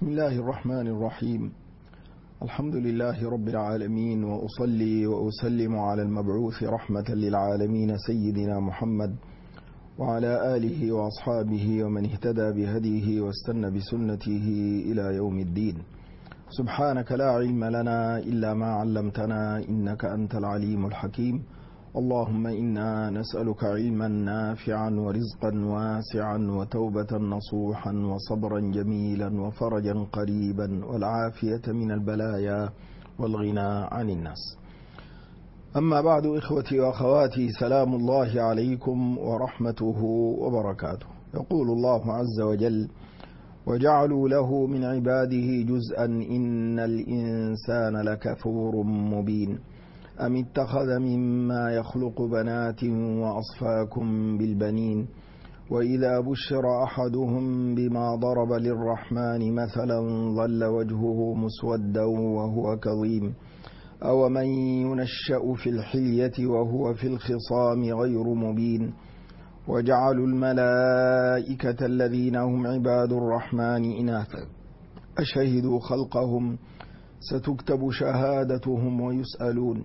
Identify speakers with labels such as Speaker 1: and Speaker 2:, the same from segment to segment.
Speaker 1: بسم الله الرحمن الرحيم. الحمد لله رب العالمين، وأصلي وأسلم على المبعوث رحمة للعالمين سيدنا محمد وعلى آله وأصحابه ومن اهتدى بهديه واستنى بسنته إلى يوم الدين. سبحانك لا علم لنا إلا ما علمتنا إنك أنت العليم الحكيم. اللهم إنا نسألك علما نافعا ورزقا واسعا وتوبة نصوحا وصبرا جميلا وفرجا قريبا والعافية من البلايا والغنى عن الناس. أما بعد، إخوتي وأخواتي، سلام الله عليكم ورحمته وبركاته. يقول الله عز وجل: وجعلوا له من عباده جزءا إن الإنسان لكفور مبين أم اتخذ مما يخلق بنات وأصفاكم بالبنين وإذا بشر أحدهم بما ضرب للرحمن مثلا ظل وجهه مسودا وهو كظيم أومن ينشأ في الحلية وهو في الخصام غير مبين وجعلوا الملائكة الذين هم عباد الرحمن إناثا أشهدوا خلقهم ستكتب شهادتهم ويسألون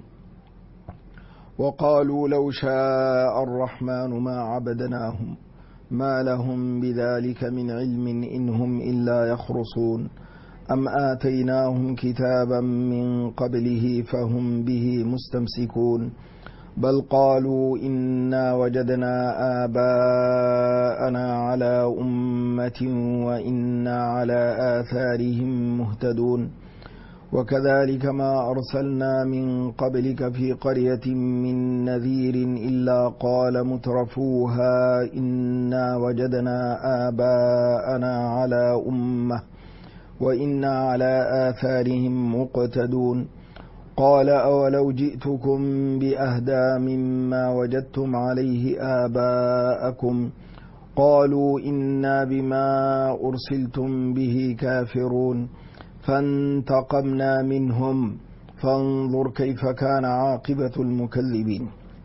Speaker 1: وقالوا لو شاء الرحمن ما عبدناهم ما لهم بذلك من علم إن هم إلا يخرصون أم آتيناهم كتابا من قبله فهم به مستمسكون بل قالوا إنا وجدنا آباءنا على أمة وإنا على آثارهم مهتدون وكذلك ما أرسلنا من قبلك في قرية من نذير إلا قال مترفوها إنا وجدنا آباءنا على أمة وإنا على آثارهم مقتدون قال أولو جئتكم بأهدى مما وجدتم عليه آباءكم قالوا إنا بما أرسلتم به كافرون فانتقمنا منهم فانظر كيف كان عاقبة المكذبين.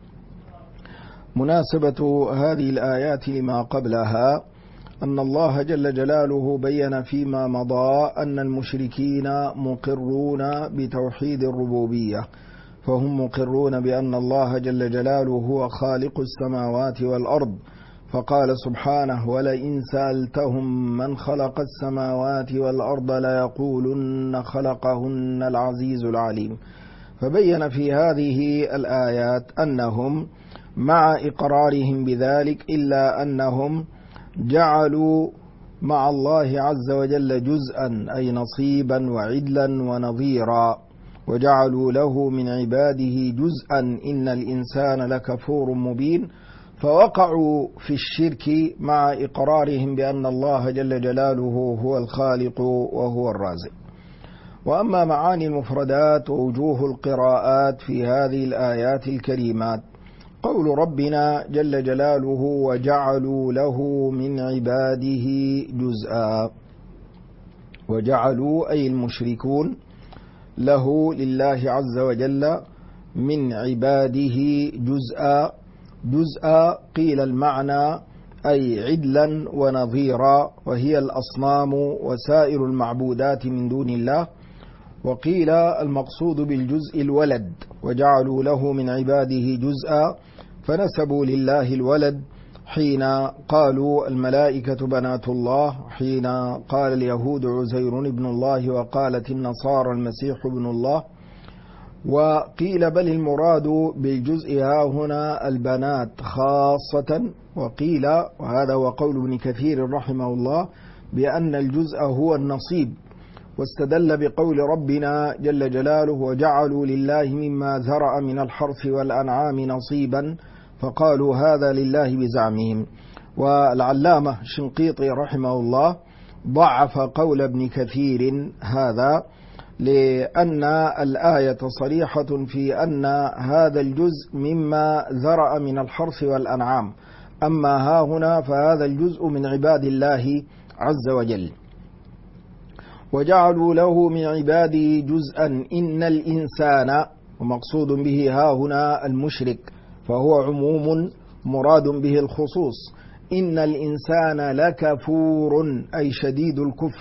Speaker 1: مناسبة هذه الآيات لما قبلها أن الله جل جلاله بين فيما مضى أن المشركين مقرون بتوحيد الربوبية، فهم مقرون بأن الله جل جلاله هو خالق السماوات والأرض، فقال سبحانه: ولئن سألتهم من خلق السماوات والأرض ليقولن خلقهن العزيز العليم. فبين في هذه الآيات أنهم مع إقرارهم بذلك إلا أنهم جعلوا مع الله عز وجل جزءا أي نصيبا وعدلا ونظيرا، وجعلوا له من عباده جزءا إن الإنسان لكفور مبين، فوقعوا في الشرك مع إقرارهم بأن الله جل جلاله هو الخالق وهو الرازق. وأما معاني المفردات ووجوه القراءات في هذه الآيات الكريمات، قول ربنا جل جلاله: وجعلوا له من عباده جزءا، وجعلوا أي المشركون له لله عز وجل من عباده جزءا قيل المعنى أي عدلا ونظيرا، وهي الأصنام وسائر المعبودات من دون الله، وقيل المقصود بالجزء الولد، وجعلوا له من عباده جزءا فنسبوا لله الولد حين قالوا الملائكة بنات الله، حين قال اليهود عزير ابن الله وقالت النصارى المسيح ابن الله. وقيل بل المراد بالجزء ها هنا البنات خاصة، وقيل وهذا هو قول ابن كثير رحمه الله بأن الجزء هو النصيب، واستدل بقول ربنا جل جلاله: وجعلوا لله مما ذرأ من الحرث والأنعام نصيبا، فقالوا هذا لله بزعمهم. والعلامة الشنقيطي رحمه الله ضعف قول ابن كثير هذا، لأن الآية صريحة في أن هذا الجزء مما ذرأ من الحرث والأنعام، أما ها هنا فهذا الجزء من عباد الله عز وجل. وجعلوا له من عباده جزءا إن الإنسان، ومقصود به ها هنا المشرك، فهو عموم مراد به الخصوص. إن الإنسان لكفور أي شديد الكفر،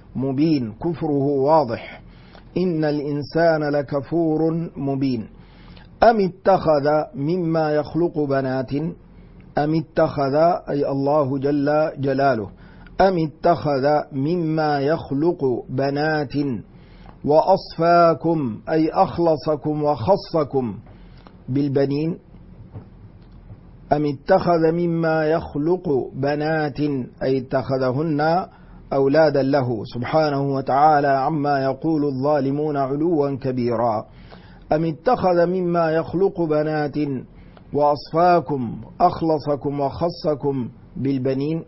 Speaker 1: مبين، كفره واضح. إن الإنسان لكفور مبين. أم اتخذ مما يخلق بنات، أم اتخذ أي الله جل جلاله، أم اتخذ مما يخلق بنات وأصفاكم أي أخلصكم وخصكم بالبنين. أم اتخذ مما يخلق بنات أي اتخذهن أولادا له سبحانه وتعالى عما يقول الظالمون علوا كبيرا. أم اتخذ مما يخلق بنات وأصفاكم أخلصكم وخصكم بالبنين.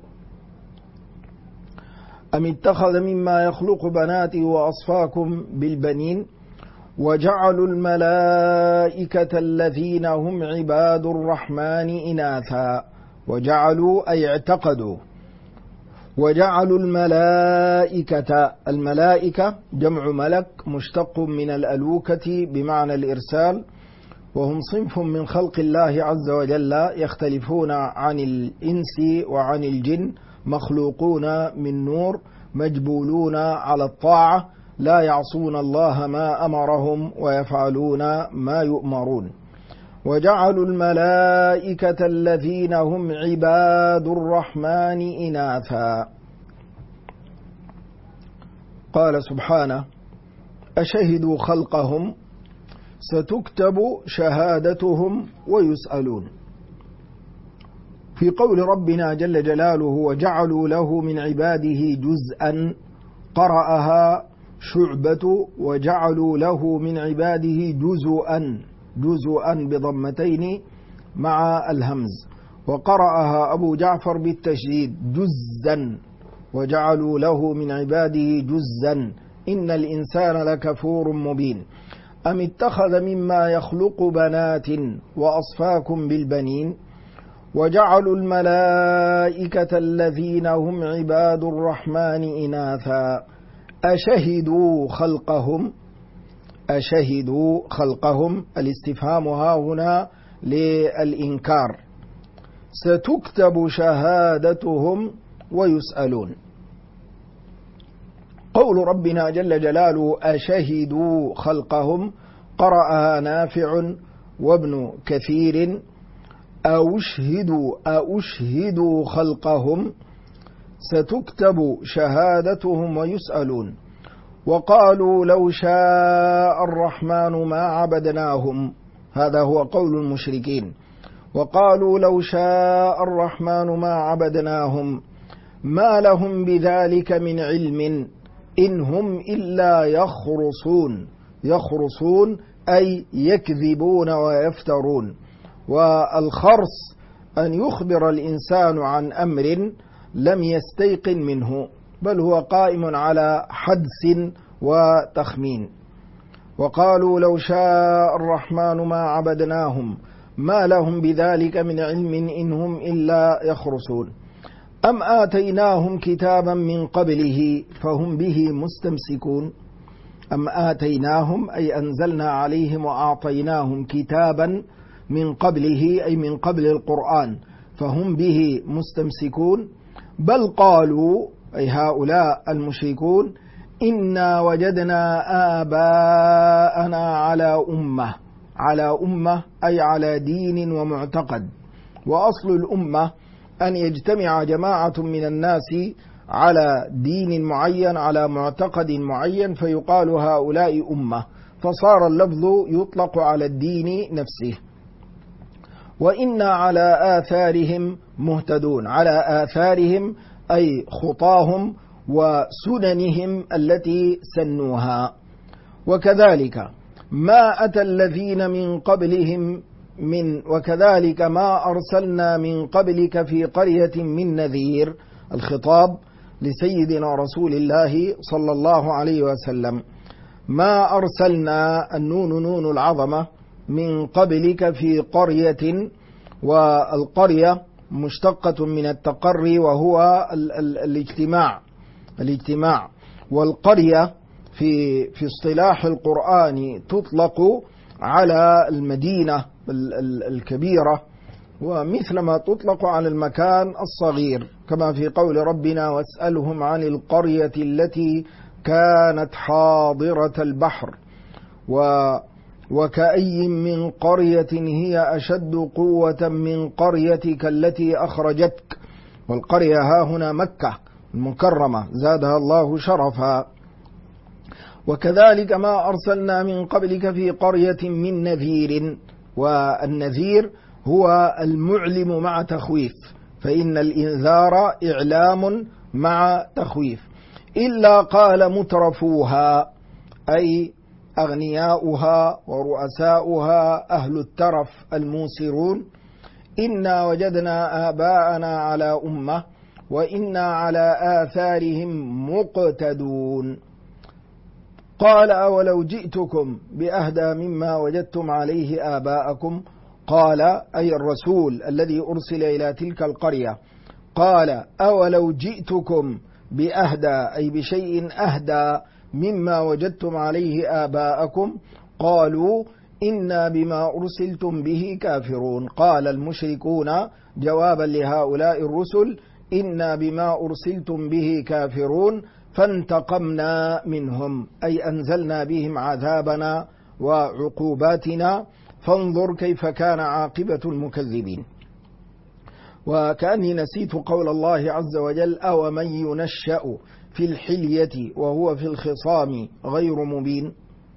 Speaker 1: أم اتخذ مما يخلق بنات وأصفاكم بالبنين. وجعلوا الملائكة الذين هم عباد الرحمن إناثا. وجعلوا أي اعتقدوا. وجعلوا الملائكة، الملائكة جمع ملك مشتق من الألوكة بمعنى الإرسال، وهم صنف من خلق الله عز وجل يختلفون عن الإنس وعن الجن، مخلوقون من نور مجبولون على الطاعة، لا يعصون الله ما أمرهم ويفعلون ما يؤمرون. وجعلوا الملائكة الذين هم عباد الرحمن إناثا. قال سبحانه: أشهدوا خلقهم ستكتب شهادتهم ويسألون. في قول ربنا جل جلاله: وجعلوا له من عباده جزءا، قرأها شعبة: وجعلوا له من عباده جزءا، جزءا بضمتين مع الهمز. وقرأها أبو جعفر بالتشديد جزا: وجعلوا له من عباده جزا إن الإنسان لكفور مبين. أم اتخذ مما يخلق بنات وأصفاكم بالبنين. وجعلوا الملائكة الذين هم عباد الرحمن إناثا أشهدوا خلقهم. أشهدوا خلقهم، الاستفهام ها هنا للإنكار. ستكتب شهادتهم ويسألون. قول ربنا جل جلاله: أشهدوا خلقهم، قرأها نافع وابن كثير: أشهدوا خلقهم ستكتب شهادتهم ويسألون. وقالوا: لو شاء الرحمن ما عبدناهم. هذا هو قول المشركين. وقالوا: لو شاء الرحمن ما عبدناهم ما لهم بذلك من علم إن هم إلا يخرصون. يخرصون أي يكذبون ويفترون. والخرص أن يخبر الإنسان عن أمر لم يستيقن منه، بل هو قائم على حدس وتخمين. وقالوا: لو شاء الرحمن ما عبدناهم ما لهم بذلك من علم إن هم إلا يخرصون. أم آتيناهم كتابا من قبله فهم به مستمسكون. أم آتيناهم أي أنزلنا عليهم وأعطيناهم كتابا من قبله أي من قبل القرآن فهم به مستمسكون. بل قالوا أي هؤلاء المشركون: إنا وجدنا آباءنا على أمة. على أمة أي على دين ومعتقد. وأصل الأمة أن يجتمع جماعة من الناس على دين معين، على معتقد معين، فيقال هؤلاء أمة، فصار اللفظ يطلق على الدين نفسه. وإنا على آثارهم مهتدون. على آثارهم أي خطاهم وسننهم التي سنوها. وكذلك ما أتى الذين من قبلهم وكذلك ما أرسلنا من قبلك في قرية من نذير. الخطاب لسيدنا رسول الله صلى الله عليه وسلم. ما أرسلنا، النون نون العظمة، من قبلك في قرية، والقرية مشتقة من التقري وهو الاجتماع. والقرية في اصطلاح القرآن تطلق على المدينة الكبيرة ومثلما تطلق على المكان الصغير، كما في قول ربنا واسألهم عن القرية التي كانت حاضرة البحر وكأي من قرية هي أشد قوة من قريتك التي أخرجتك. والقرية ها هنا مكة المكرمة زادها الله شرفا. وكذلك ما أرسلنا من قبلك في قرية من نذير، والنذير هو المعلم مع تخويف، فإن الإنذار إعلام مع تخويف. إلا قال مترفوها أي أغنياؤها ورؤساؤها أهل الترف الموسرون إنا وجدنا آباءنا على أمة وإنا على آثارهم مقتدون. قال أولو جئتكم بأهدى مما وجدتم عليه آباءكم، قال أي الرسول الذي أرسل إلى تلك القرية، قال أولو جئتكم بأهدى أي بشيء أهدى مما وجدتم عليه آباءكم، قالوا إنا بما أرسلتم به كافرون. قال المشركون جوابا لهؤلاء الرسل إنا بما أرسلتم به كافرون فانتقمنا منهم أي أنزلنا بهم عذابنا وعقوباتنا فانظر كيف كان عاقبة المكذبين. وكأني نسيت قول الله عز وجل أومن ينشأ في الحلية وهو في الخصام غير مبين.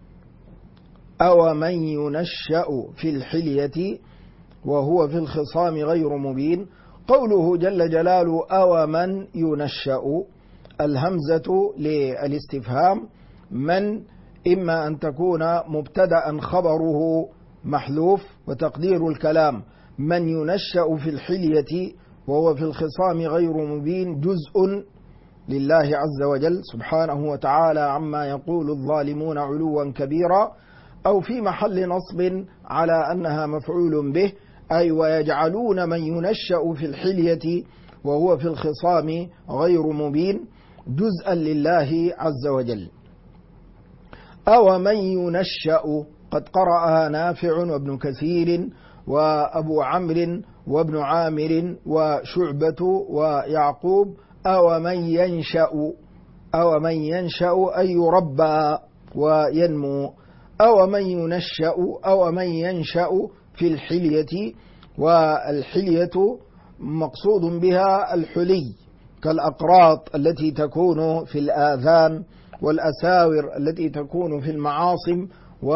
Speaker 1: أومن ينشأ في الحلية وهو في الخصام غير مبين. قوله جل جلاله أومن ينشأ، الهمزة للاستفهام من إما أن تكون مبتدأ خبره محذوف، وتقدير الكلام من ينشأ في الحلية وهو في الخصام غير مبين جزء لله عز وجل سبحانه وتعالى عما يقول الظالمون علوا كبيرا، أو في محل نصب على أنها مفعول به، أي ويجعلون من ينشأ في الحلية وهو في الخصام غير مبين جزءا لله عز وجل. أو من ينشأ قد قرأها نافع وابن كثير وأبو عمرو وابن عامر وشعبة ويعقوب. أو من ينشأ، أو من ينشأ أي يربى وينمو. أو من ينشأ أو من ينشأ في الحلية، والحلية مقصود بها الحلي كالأقراط التي تكون في الآذان والأساور التي تكون في المعاصم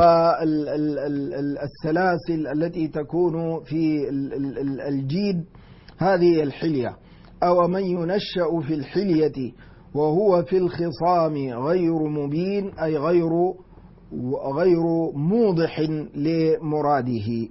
Speaker 1: والسلاسل التي تكون في الجيد، هذه الحلية. أو من ينشأ في الحلية وهو في الخصام غير مبين أي غير موضح لمراده.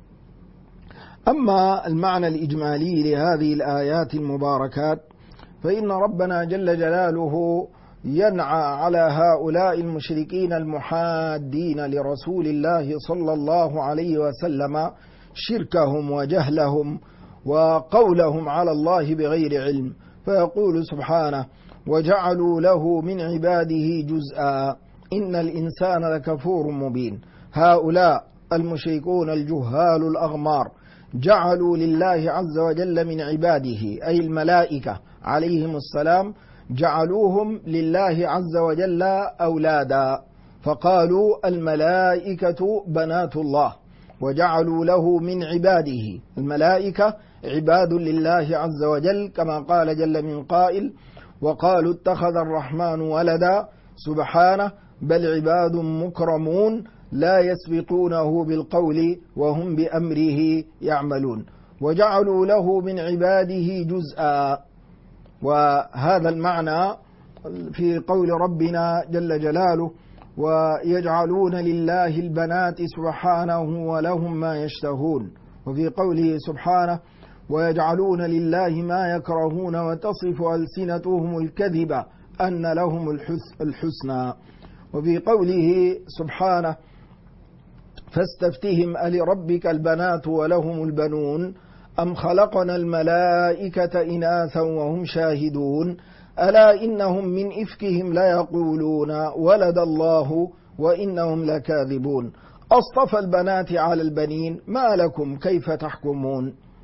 Speaker 1: أما المعنى الإجمالي لهذه الآيات المباركات فإن ربنا جل جلاله ينعى على هؤلاء المشركين المحادين لرسول الله صلى الله عليه وسلم شركهم وجهلهم وقولهم على الله بغير علم، فيقول سبحانه وجعلوا له من عباده جزءا إن الإنسان لكفور مبين. هؤلاء المشركون الجهال الأغمار جعلوا لله عز وجل من عباده أي الملائكة عليهم السلام، جعلوهم لله عز وجل أولادا، فقالوا الملائكة بنات الله، وجعلوا له من عباده. الملائكة عباد لله عز وجل كما قال جل من قائل وقالوا اتخذ الرحمن ولدا سبحانه بل عباد مكرمون لا يسبقونه بالقول وهم بأمره يعملون. وجعلوا له من عباده جزءا، وهذا المعنى في قول ربنا جل جلاله ويجعلون لله البنات سبحانه ولهم ما يشتهون، وفي قوله سبحانه ويجعلون لله ما يكرهون وتصف ألسنتهم الكذب أن لهم الحسنى، وفي قوله سبحانه فاستفتهم ألربك البنات ولهم البنون أم خلقنا الملائكة إناثا وهم شاهدون ألا إنهم من إفكهم ليقولون ولد الله وإنهم لكاذبون أصطفى البنات على البنين ما لكم كيف تحكمون.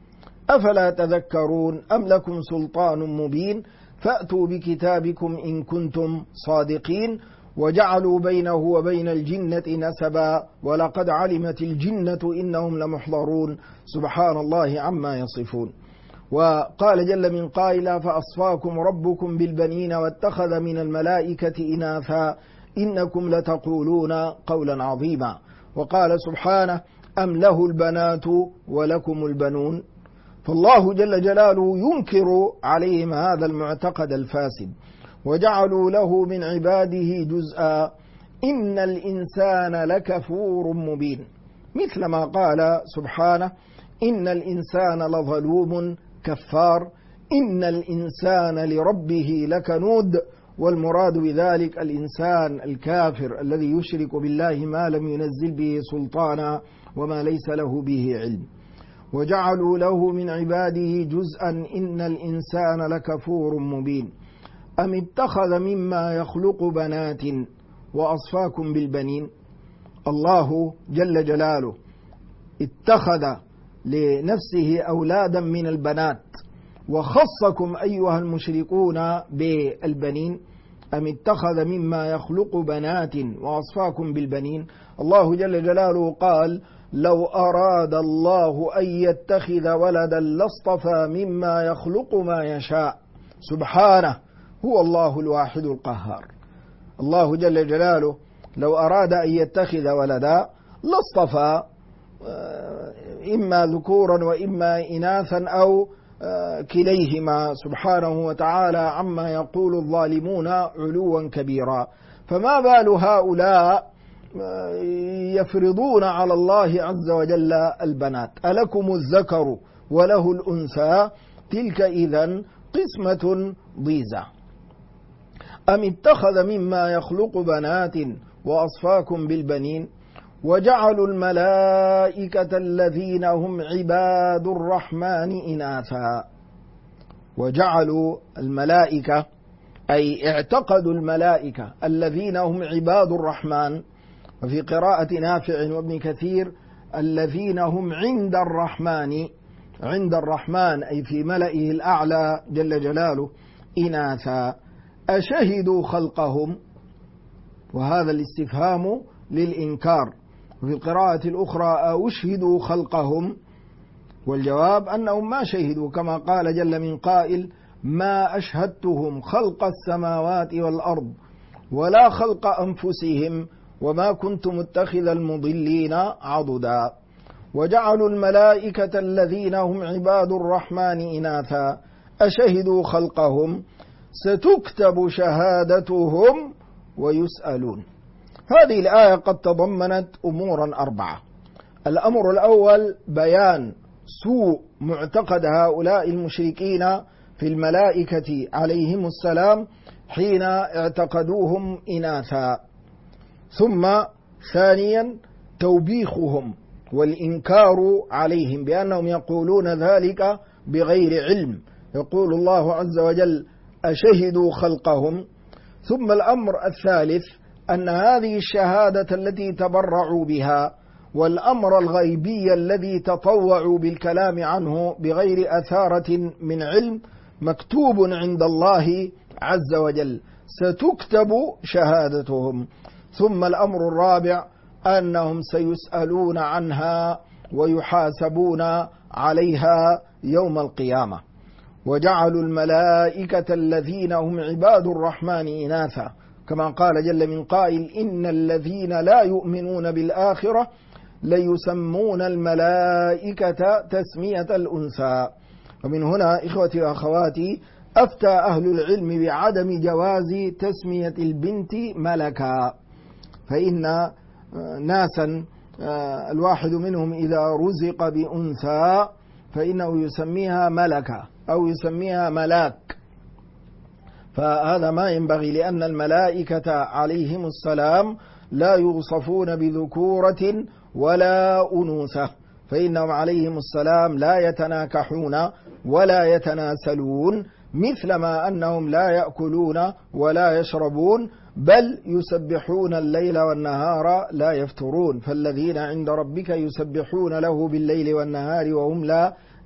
Speaker 1: أفلا تذكرون أم لكم سلطان مبين فأتوا بكتابكم إن كنتم صادقين وجعلوا بينه وبين الجنة نسبا ولقد علمت الجنة إنهم لمحضرون سبحان الله عما يصفون. وقال جل من قائل فأصفاكم ربكم بالبنين واتخذ من الملائكة إناثا إنكم لتقولون قولا عظيما. وقال سبحانه أم له البنات ولكم البنون. فالله جل جلاله ينكر عليهم هذا المعتقد الفاسد وجعلوا له من عباده جزءا إن الإنسان لكفور مبين، مثل ما قال سبحانه إن الإنسان لظلوم كفار إن الإنسان لربه لكنود. والمراد بذلك الإنسان الكافر الذي يشرك بالله ما لم ينزل به سلطانا وما ليس له به علم. وجعلوا له من عباده جزءا إن الإنسان لكفور مبين أم اتخذ مما يخلق بنات وأصفاكم بالبنين. الله جل جلاله اتخذ لنفسه أولادا من البنات وخصكم أيها المشركون بالبنين. أم اتخذ مما يخلق بنات وأصفاكم بالبنين. الله جل جلاله قال لو أراد الله أن يتخذ ولدا لاصطفى مما يخلق ما يشاء سبحانه هو الله الواحد القهار. الله جل جلاله لو أراد أن يتخذ ولدا لاصطفى إما ذكورا وإما إناثا أو كليهما سبحانه وتعالى عما يقول الظالمون علوا كبيرا. فما بال هؤلاء يفرضون على الله عز وجل البنات ألكم الذكر وله الأنثى تلك إذن قسمة ضيزى. أم اتخذ مما يخلق بنات وأصفاكم بالبنين وجعلوا الملائكة الذين هم عباد الرحمن إناثا. وجعلوا الملائكة أي اعتقدوا الملائكة الذين هم عباد الرحمن. وفي قراءة نافع وابن كثير الذين هم عند الرحمن أي في ملئه الأعلى جل جلاله إناثا أشهدوا خلقهم. وهذا الاستفهام للإنكار. وفي القراءة الأخرى أشهدوا خلقهم. والجواب أنهم ما شهدوا كما قال جل من قائل ما أشهدتهم خلق السماوات والأرض ولا خلق أنفسهم وما كنت متخذ المضلين عضدا. وجعلوا الملائكة الذين هم عباد الرحمن إناثا أشهدوا خلقهم ستكتب شهادتهم ويسألون. هذه الآية قد تضمنت أمورا 4. الأمر الأول بيان سوء معتقد هؤلاء المشركين في الملائكة عليهم السلام حين اعتقدوهم إناثا. ثم ثانيا توبيخهم والإنكار عليهم بأنهم يقولون ذلك بغير علم. يقول الله عز وجل أشهدوا خلقهم. ثم الأمر الثالث أن هذه الشهادة التي تبرعوا بها والأمر الغيبي الذي تطوعوا بالكلام عنه بغير أثارة من علم مكتوب عند الله عز وجل ستكتب شهادتهم. ثم الأمر الرابع أنهم سيسألون عنها ويحاسبون عليها يوم القيامة. وجعلوا الملائكة الذين هم عباد الرحمن إناثا كما قال جل من قائل إن الذين لا يؤمنون بالآخرة ليسمون الملائكة تسمية الأنثى. ومن هنا إخوتي وأخواتي أفتى أهل العلم بعدم جواز تسمية البنت ملكا. فإن ناسا الواحد منهم إذا رزق بأنثى فإنه يسميها ملكة أو يسميها ملاك. فهذا ما ينبغي لأن الملائكة عليهم السلام لا يوصفون بذكورة ولا أنوثة. فإنهم عليهم السلام لا يتناكحون ولا يتناسلون مثل ما أنهم لا يأكلون ولا يشربون بل يسبحون الليل والنهار لا يفترون. فالذين عند ربك يسبحون له بالليل والنهار وهم لا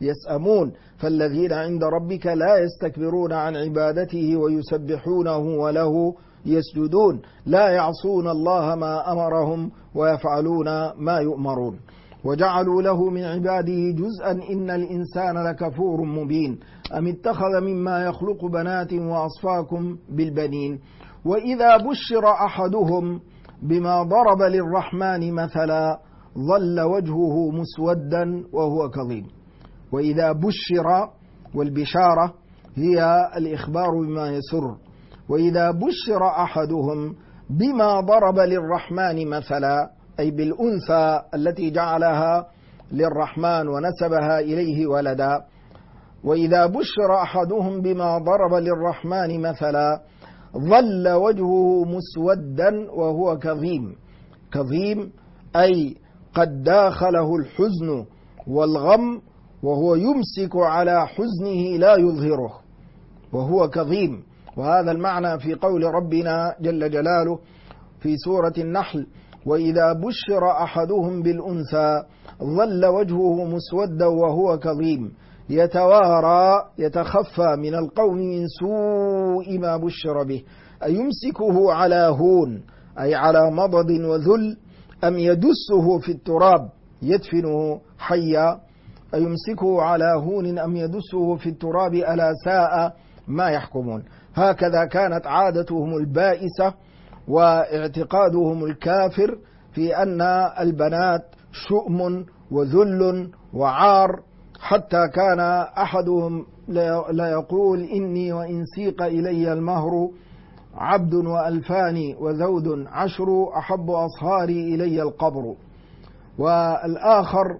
Speaker 1: يسأمون. فالذين عند ربك لا يستكبرون عن عبادته ويسبحونه وله يسجدون لا يعصون الله ما أمرهم ويفعلون ما يؤمرون. وجعلوا له من عباده جزءا إن الإنسان لكفور مبين أم اتخذ مما يخلق بنات وأصفاكم بالبنين. وإذا بشر أحدهم بما ضرب للرحمن مثلا ظل وجهه مسودا وهو كظيم. وإذا بشر، والبشارة هي الإخبار بما يسر، وإذا بشر أحدهم بما ضرب للرحمن مثلا أي بالأنثى التي جعلها للرحمن ونسبها إليه ولدا. وإذا بشر أحدهم بما ضرب للرحمن مثلا ظل وجهه مسودا وهو كظيم. كظيم أي قد داخله الحزن والغم وهو يمسك على حزنه لا يظهره وهو كظيم. وهذا المعنى في قول ربنا جل جلاله في سورة النحل وإذا بشر أحدهم بالأنثى ظل وجهه مسودا وهو كظيم يتوارى يتخفى من القوم من سوء ما بشر به أيمسكه على هون أي على مضض وذل أم يدسه في التراب يدفنه حيا أيمسكه على هون أم يدسه في التراب ألا ساء ما يحكمون. هكذا كانت عادتهم البائسة واعتقادهم الكافر في أن البنات شؤم وذل وعار، حتى كان أحدهم لا يقول إني وإن سيق إلي المهر عبد وألفان وذود عشر أحب أصهاري إلي القبر. والآخر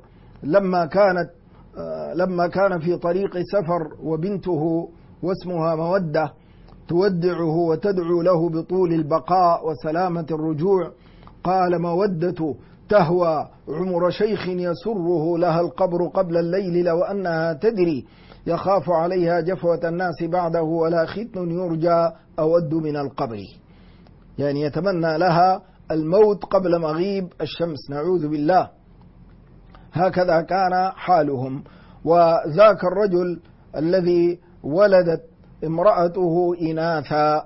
Speaker 1: لما كان في طريق سفر وبنته واسمها مودة تودعه وتدعو له بطول البقاء وسلامة الرجوع قال مودة تهوى عمر شيخ يسره لها القبر قبل الليل لو أنها تدري يخاف عليها جفوة الناس بعده ولا ختن يرجى أود من القبر. يعني يتمنى لها الموت قبل مغيب الشمس نعوذ بالله. هكذا كان حالهم. وذاك الرجل الذي ولدت امرأته إناثا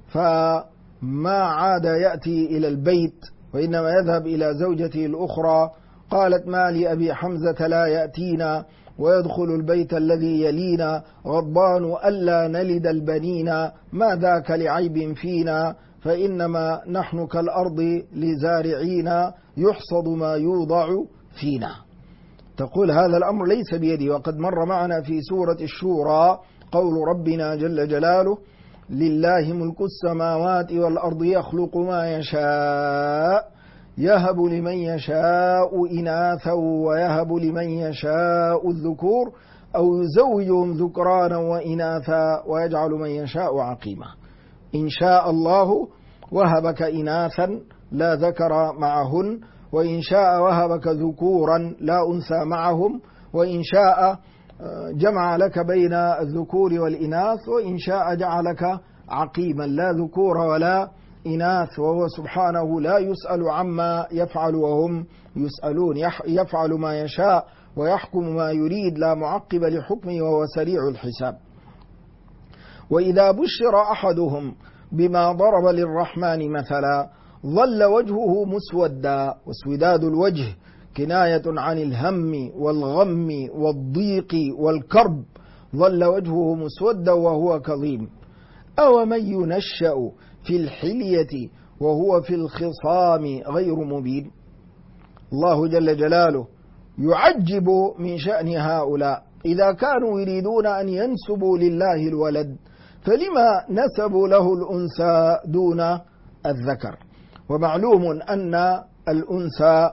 Speaker 1: فما عاد يأتي إلى البيت وإنما يذهب إلى زوجته الأخرى. قالت ما لأبي حمزة لا يأتينا ويدخل البيت الذي يلينا غضبان ألا نلد البنين ما ذاك لعيب فينا فإنما نحن كالأرض لزارعين يحصد ما يوضع فينا. تقول هذا الأمر ليس بيدي. وقد مر معنا في سورة الشورى قول ربنا جل جلاله لله ملك السماوات والأرض يخلق ما يشاء يهب لمن يشاء إناثا ويهب لمن يشاء الذكور أو يزوجهم ذكرانا وإناثا ويجعل من يشاء عقيما. إن شاء الله وهبك إناثا لا ذكر معهن، وإن شاء وهبك ذكورا لا أنثى معهم، وإن شاء جمع لك بين الذكور والإناث، وإن شاء جعلك عقيما لا ذكور ولا إناث. وهو سبحانه لا يسأل عما يفعل وهم يسألون، يفعل ما يشاء ويحكم ما يريد لا معقب لحكمه وهو سريع الحساب. وإذا بشر أحدهم بما ضرب للرحمن مثلا ظل وجهه مسودا. واسوداد الوجه كناية عن الهم والغم والضيق والكرب. ظل وجهه مسودا وهو كظيم. أومن ينشأ في الحلية وهو في الخصام غير مبين. الله جل جلاله يعجب من شأن هؤلاء إذا كانوا يريدون أن ينسبوا لله الولد فلما نسبوا له الأنثى دون الذكر. ومعلوم أن الأنثى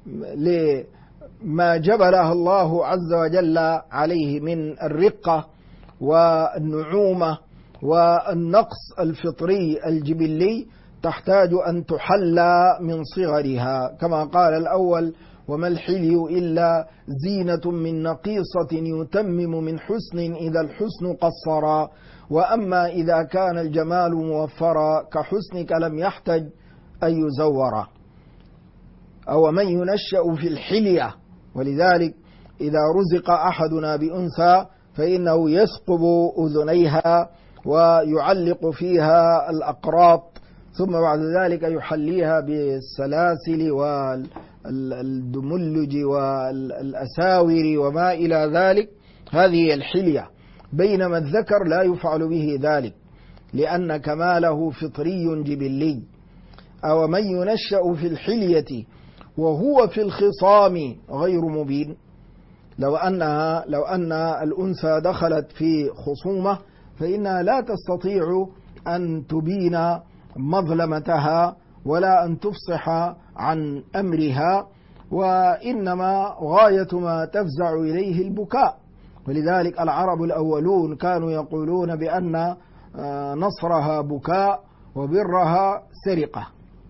Speaker 1: لما جبلها الله عز وجل عليه من الرقة والنعومة والنقص الفطري الجبلي تحتاج أن تحلى من صغرها، كما قال الأول وما الحلي إلا زينة من نقيصة يتمم من حسن إذا الحسن قصرا، وأما إذا كان الجمال موفرا كحسنك لم يحتج أن يزورا. أو من ينشأ في الحلية. ولذلك إذا رزق أحدنا بأنثى فإنه يثقب أذنيها ويعلق فيها الأقراط، ثم بعد ذلك يحليها بالسلاسل والدملج والأساور وما إلى ذلك. هذه الحلية، بينما الذكر لا يفعل به ذلك لأن كماله فطري جبلي. أو من ينشأ في الحلية وهو في الخصام غير مبين. لو أن الأنثى دخلت في خصومة فإنها لا تستطيع أن تبين مظلمتها ولا أن تفصح عن أمرها، وإنما غاية ما تفزع إليه البكاء. ولذلك العرب الأولون كانوا يقولون بأن نصرها بكاء وبرها سرقة.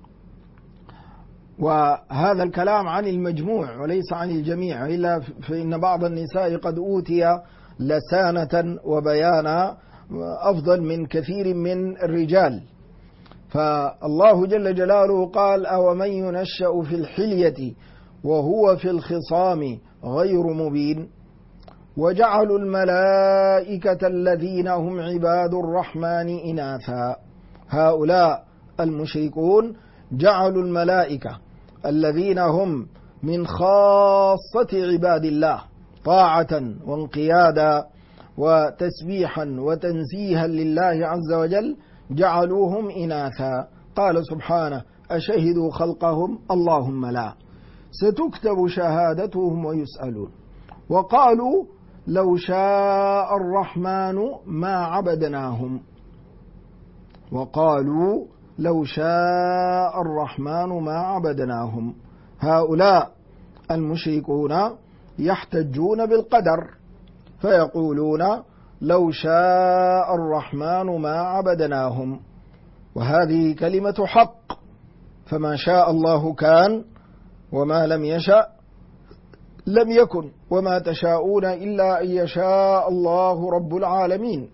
Speaker 1: وهذا الكلام عن المجموع وليس عن الجميع، إلا فإن بعض النساء قد أوتي لسانة وبيانا أفضل من كثير من الرجال. فالله جل جلاله قال: أو من ينشأ في الحلية وهو في الخصام غير مبين. وجعلوا الملائكة الذين هم عباد الرحمن إناثا. هؤلاء المشركون جعلوا الملائكة الذين هم من خاصة عباد الله طاعة وانقيادا وتسبيحا وتنزيها لله عز وجل، جعلوهم إناثا. قال سبحانه: أشهدوا خلقهم؟ اللهم لا، ستكتب شهادتهم ويسألون. وقالوا: لو شاء الرحمن ما عبدناهم. وقالوا: لو شاء الرحمن ما عبدناهم. هؤلاء المشركون يحتجون بالقدر فيقولون: لو شاء الرحمن ما عبدناهم. وهذه كلمة حق، فما شاء الله كان وما لم يشأ لم يكن، وما تشاءون إلا أن يشاء الله رب العالمين.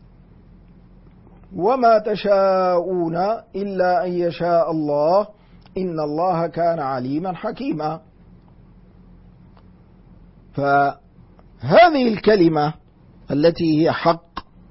Speaker 1: وما تشاءون إلا أن يشاء الله إن الله كان عليما حكيما. فهذه الكلمة التي هي حق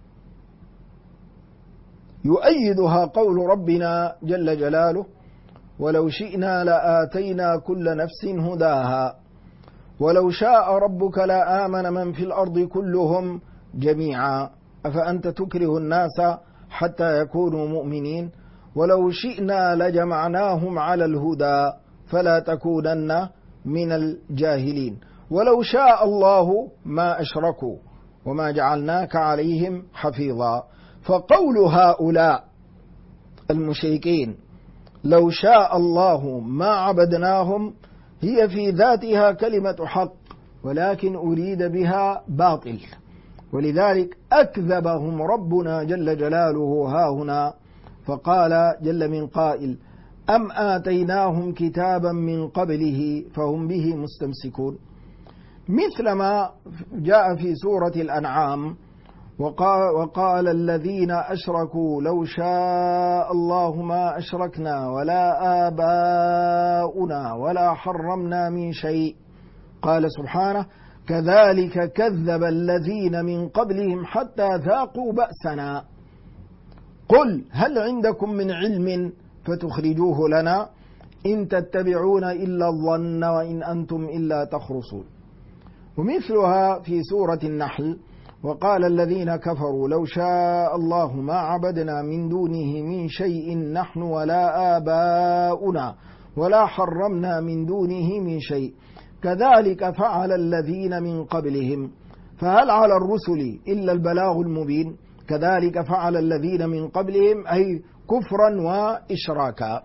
Speaker 1: يؤيدها قول ربنا جل جلاله: ولو شئنا لآتينا كل نفس هداها ولو شاء ربك لآمن من في الأرض كلهم جميعا أفأنت تكره الناس حتى يكونوا مؤمنين ولو شئنا لجمعناهم على الهدى فلا تكونن من الجاهلين ولو شاء الله ما أشركوا وما جعلناك عليهم حفيظا. فقول هؤلاء المشركين لو شاء الله ما عبدناهم هي في ذاتها كلمة حق، ولكن أريد بها باطل، ولذلك أكذبهم ربنا جل جلاله هاهنا فقال جل من قائل: أم آتيناهم كتابا من قبله فهم به مستمسكون. مثلما جاء في سورة الأنعام: وقال الذين أشركوا لو شاء الله ما أشركنا ولا آباؤنا ولا حرمنا من شيء. قال سبحانه: كذلك كذب الذين من قبلهم حتى ذاقوا بأسنا قل هل عندكم من علم فتخرجوه لنا إن تتبعون إلا الظن وإن أنتم إلا تخرصون. ومثلها في سورة النحل: وقال الذين كفروا لو شاء الله ما عبدنا من دونه من شيء نحن ولا آباؤنا ولا حرمنا من دونه من شيء كذلك فعل الذين من قبلهم فهل على الرسل إلا البلاغ المبين. كذلك فعل الذين من قبلهم أي كفرا وإشراكا.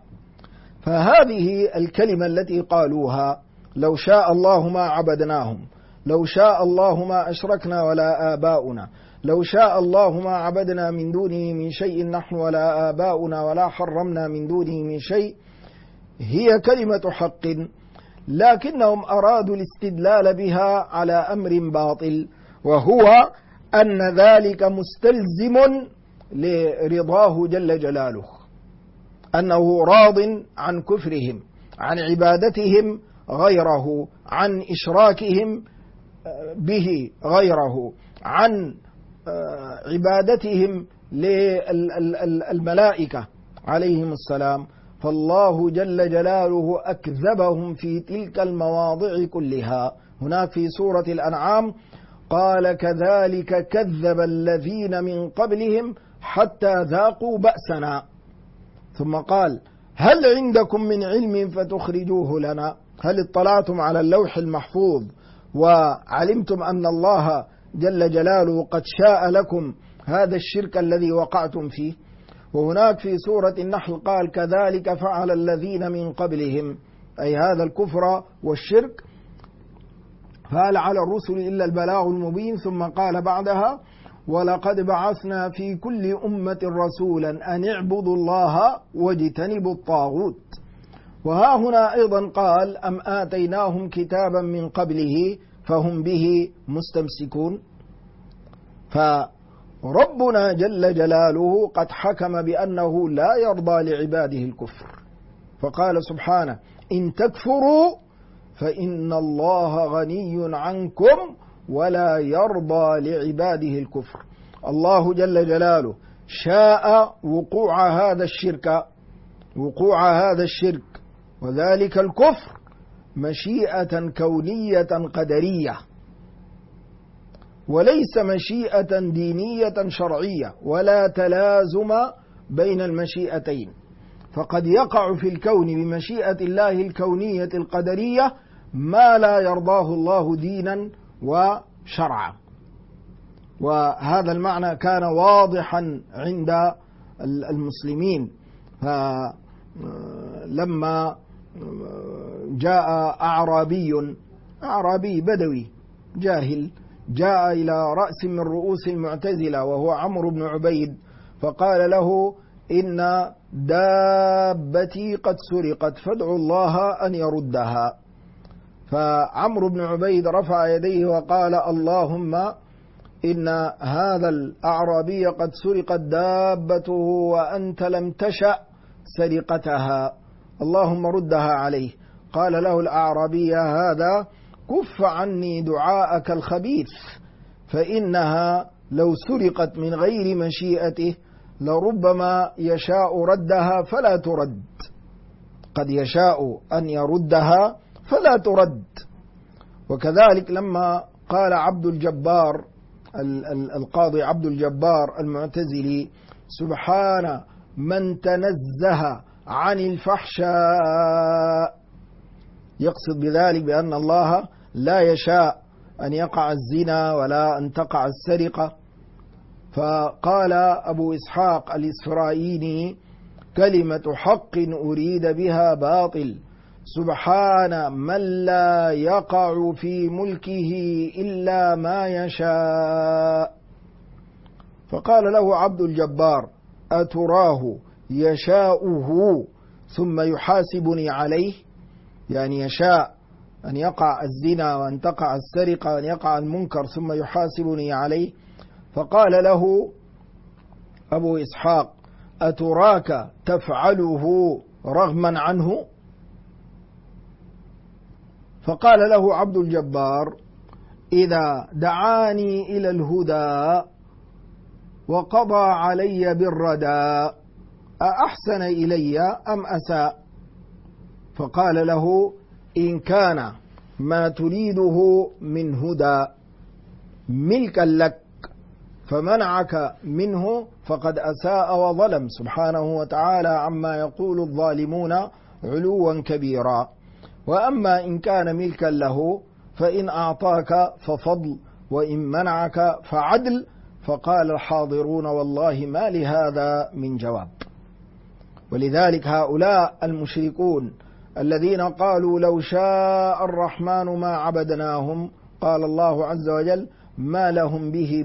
Speaker 1: فهذه الكلمة التي قالوها لو شاء الله ما عبدناهم، لو شاء الله ما أشركنا ولا آباؤنا، لو شاء الله ما عبدنا من دونه من شيء نحن ولا آباؤنا ولا حرمنا من دونه من شيء، هي كلمة حق، لكنهم أرادوا الاستدلال بها على أمر باطل، وهو أن ذلك مستلزم لرضاه جل جلاله، أنه راض عن كفرهم، عن عبادتهم غيره، عن إشراكهم به غيره عن عبادتهم للملائكة عليهم السلام، فالله جل جلاله أكذبهم في تلك المواضع كلها. هناك في سورة الأنعام قال كذلك كذب الذين من قبلهم حتى ذاقوا بأسنا، ثم قال هل عندكم من علم فتخرجوه لنا؟ هل اطلعتم على اللوح المحفوظ وعلمتم أن الله جل جلاله قد شاء لكم هذا الشرك الذي وقعتم فيه؟ وهناك في سورة النحل قال كذلك فعل الذين من قبلهم، أي هذا الكفر والشرك، فهل على الرسل إلا البلاغ المبين. ثم قال بعدها ولقد بعثنا في كل أمة رسولا أن اعبدوا الله واجتنبوا الطاغوت. وها هنا أيضا قال أم آتيناهم كتابا من قبله فهم به مستمسكون. فربنا جل جلاله قد حكم بأنه لا يرضى لعباده الكفر، فقال سبحانه إن تكفروا فإن الله غني عنكم ولا يرضى لعباده الكفر. الله جل جلاله شاء وقوع هذا الشرك وذلك الكفر مشيئة كونية قدرية، وليس مشيئة دينية شرعية، ولا تلازم بين المشيئتين. فقد يقع في الكون بمشيئة الله الكونية القدرية ما لا يرضاه الله دينا وشرعا، وهذا المعنى كان واضحا عند المسلمين. لما جاء أعرابي بدوي جاهل جاء إلى رأس من رؤوس المعتزلة وهو عمرو بن عبيد، فقال له إن دابتي قد سرقت فادعوا الله أن يردها. فعمرو بن عبيد رفع يديه وقال اللهم إن هذا الأعرابي قد سرقت دابته وأنت لم تشأ سرقتها، اللهم ردها عليه. قال له الأعرابي هذا كف عني دعاءك الخبيث، فإنها لو سرقت من غير مشيئته لربما يشاء ردها فلا ترد، قد يشاء أن يردها فلا ترد. وكذلك لما قال عبد الجبار القاضي عبد الجبار المعتزلي سبحان من تنزه عن الفحشاء، يقصد بذلك بأن الله لا يشاء أن يقع الزنا ولا أن تقع السرقة. فقال أبو إسحاق الإسفرايني كلمة حق أريد بها باطل، سبحان من لا يقع في ملكه إلا ما يشاء. فقال له عبد الجبار أتراه يشاؤه ثم يحاسبني عليه؟ يعني يشاء أن يقع الزنا وأن تقع السرقة وأن يقع المنكر ثم يحاسبني عليه. فقال له أبو إسحاق أتراك تفعله رغما عنه؟ فقال له عبد الجبار إذا دعاني إلى الهدى وقضى علي بالردى أأحسن إلي أم أساء؟ فقال له إن كان ما تريده من هدى ملكا لك فمنعك منه فقد أساء وظلم سبحانه وتعالى عما يقول الظالمون علوا كبيرا. وأما إن كان ملكا له فإن أعطاك ففضل وإن منعك فعدل. فقال الحاضرون والله ما لهذا من جواب. ولذلك هؤلاء المشركون الذين قالوا لو شاء الرحمن ما عبدناهم، قال الله عز وجل ما لهم به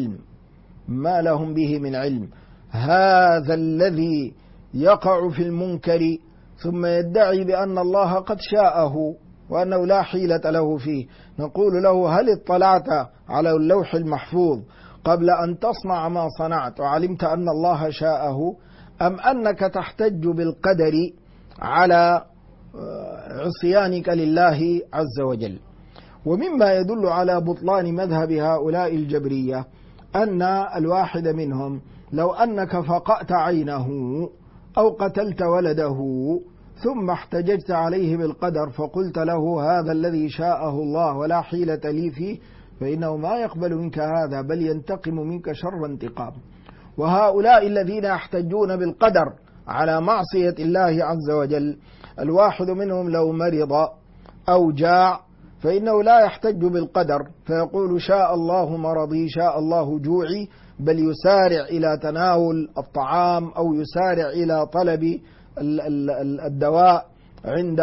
Speaker 1: من علم. هذا الذي يقع في المنكر ثم يدعي بأن الله قد شاءه وأنه لا حيلة له فيه، نقول له هل اطلعت على اللوح المحفوظ قبل أن تصنع ما صنعت وعلمت أن الله شاءه، أم أنك تحتج بالقدر على عصيانك لله عز وجل؟ ومما يدل على بطلان مذهب هؤلاء الجبرية أن الواحد منهم لو أنك فقأت عينه أو قتلت ولده ثم احتججت عليه بالقدر فقلت له هذا الذي شاءه الله ولا حيلة لي فيه، فإنه ما يقبل منك هذا بل ينتقم منك شر انتقام. وهؤلاء الذين يحتجون بالقدر على معصية الله عز وجل، الواحد منهم لو مرض أو جاع فإنه لا يحتج بالقدر فيقول شاء الله مرضي شاء الله جوعي، بل يسارع إلى تناول الطعام أو يسارع إلى طلب الدواء عند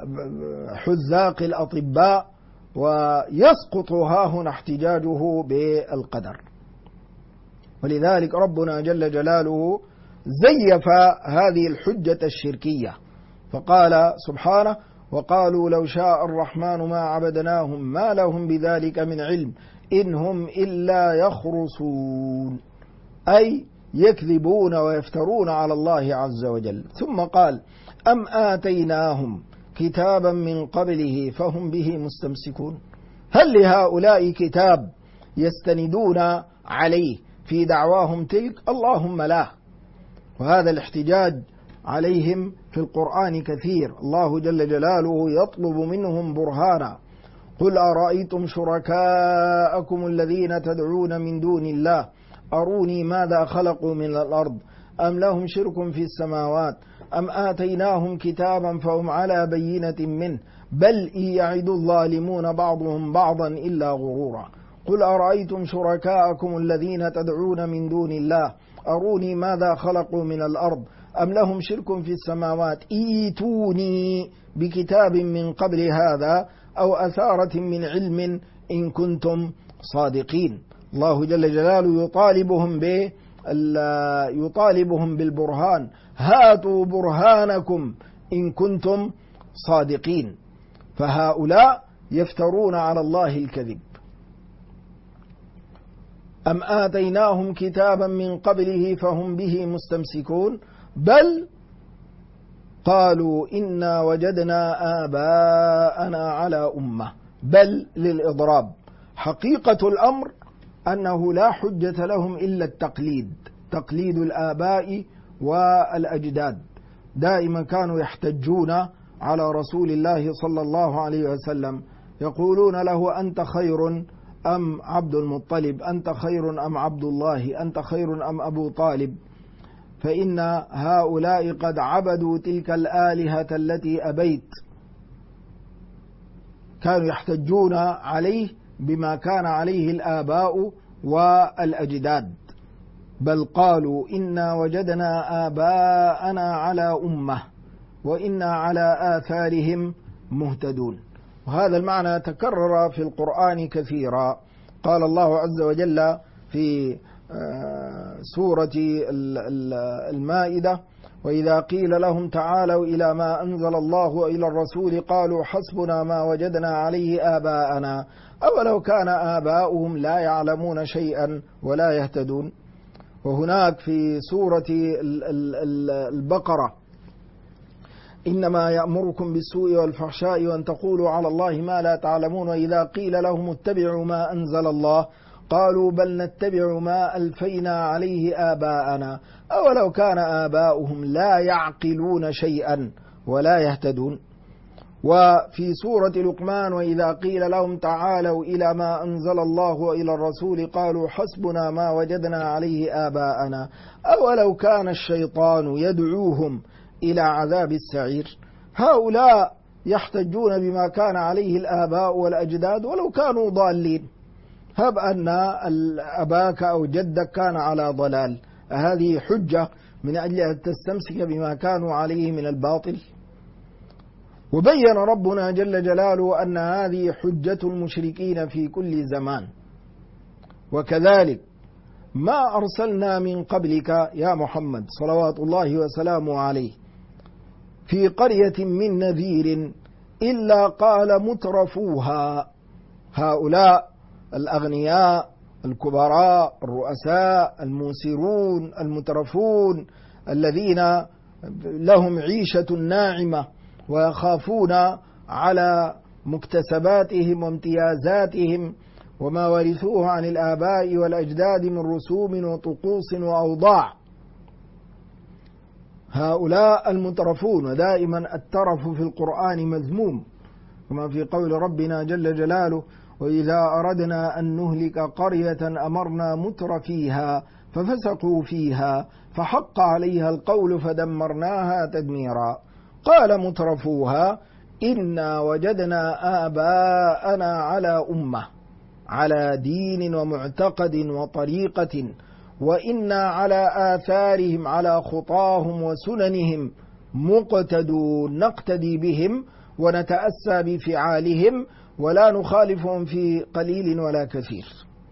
Speaker 1: حذاق الأطباء، ويسقط هاهنا احتجاجه بالقدر. ولذلك ربنا جل جلاله زيف هذه الحجة الشركية فقال سبحانه وقالوا لو شاء الرحمن ما عبدناهم ما لهم بذلك من علم إن هم إلا يخرصون، أي يكذبون ويفترون على الله عز وجل. ثم قال أم آتيناهم كتابا من قبله فهم به مستمسكون، هل لهؤلاء كتاب يستندون عليه في دعواهم تلك؟ اللهم لا. وهذا الاحتجاج عليهم في القرآن كثير، الله جل جلاله يطلب منهم برهانا. قل أرأيتم شركاءكم الذين تدعون من دون الله أروني ماذا خلقوا من الأرض أم لهم شرك في السماوات أم آتيناهم كتابا فهم على بينة منه بل إن يعد الظالمون بعضهم بعضا إلا غرورا. قل أرأيتم شركاءكم الذين تدعون من دون الله أروني ماذا خلقوا من الأرض أم لهم شرك في السماوات إيتوني بكتاب من قبل هذا أو أثارة من علم إن كنتم صادقين. الله جل جلاله يطالبهم بالبرهان، هاتوا برهانكم إن كنتم صادقين. فهؤلاء يفترون على الله الكذب. أم آتيناهم كتابا من قبله فهم به مستمسكون بل قالوا إنا وجدنا آباءنا على أمة، بل للإضراب. حقيقة الأمر أنه لا حجة لهم إلا التقليد، تقليد الآباء والأجداد. دائما كانوا يحتجون على رسول الله صلى الله عليه وسلم يقولون له أنت خير أم عبد المطلب، أنت خير أم عبد الله، أنت خير أم أبو طالب، فإن هؤلاء قد عبدوا تلك الآلهة التي أبيت. كانوا يحتجون عليه بما كان عليه الآباء والأجداد. بل قالوا إنا وجدنا آباءنا على أمة وإنا على آثارهم مهتدون. وهذا المعنى تكرر في القرآن كثيرا. قال الله عز وجل في سورة المائدة وإذا قيل لهم تعالوا إلى ما أنزل الله وإلى الرسول قالوا حسبنا ما وجدنا عليه آباءنا أولو كان آباؤهم لا يعلمون شيئا ولا يهتدون. وهناك في سورة البقرة إنما يأمركم بالسوء والفحشاء وأن تقولوا على الله ما لا تعلمون وإذا قيل لهم اتبعوا ما أنزل الله قالوا بل نتبع ما ألفينا عليه آباءنا أولو كان آباؤهم لا يعقلون شيئا ولا يهتدون. وفي سورة لقمان وإذا قيل لهم تعالوا إلى ما أنزل الله وإلى الرسول قالوا حسبنا ما وجدنا عليه آباءنا أولو كان الشيطان يدعوهم إلى عذاب السعير. هؤلاء يحتجون بما كان عليه الآباء والأجداد ولو كانوا ضالين. هب أن أباك أو جدك كان على ضلال، هذه حجة من أجل أن تستمسك بما كانوا عليه من الباطل؟ وبين ربنا جل جلاله أن هذه حجة المشركين في كل زمان. وكذلك ما أرسلنا من قبلك يا محمد صلوات الله وسلامه عليه في قرية من نذير إلا قال مترفوها، هؤلاء الأغنياء الكبراء الرؤساء الموسرون المترفون الذين لهم عيشة ناعمة ويخافون على مكتسباتهم وامتيازاتهم وما ورثوه عن الآباء والأجداد من رسوم وطقوس وأوضاع. هؤلاء المترفون، ودائما الترف في القرآن مذموم، كما في قول ربنا جل جلاله: وإذا أردنا أن نهلك قرية أمرنا متر فيها ففسقوا فيها فحق عليها القول فدمرناها تدميرا. قال مترفوها: إنا وجدنا آباءنا على أمة، على دين ومعتقد وطريقة، وإنا على آثارهم، على خطاهم وسننهم مقتدون، نقتدي بهم ونتأسى بفعالهم ولا نخالفهم في قليل ولا كثير.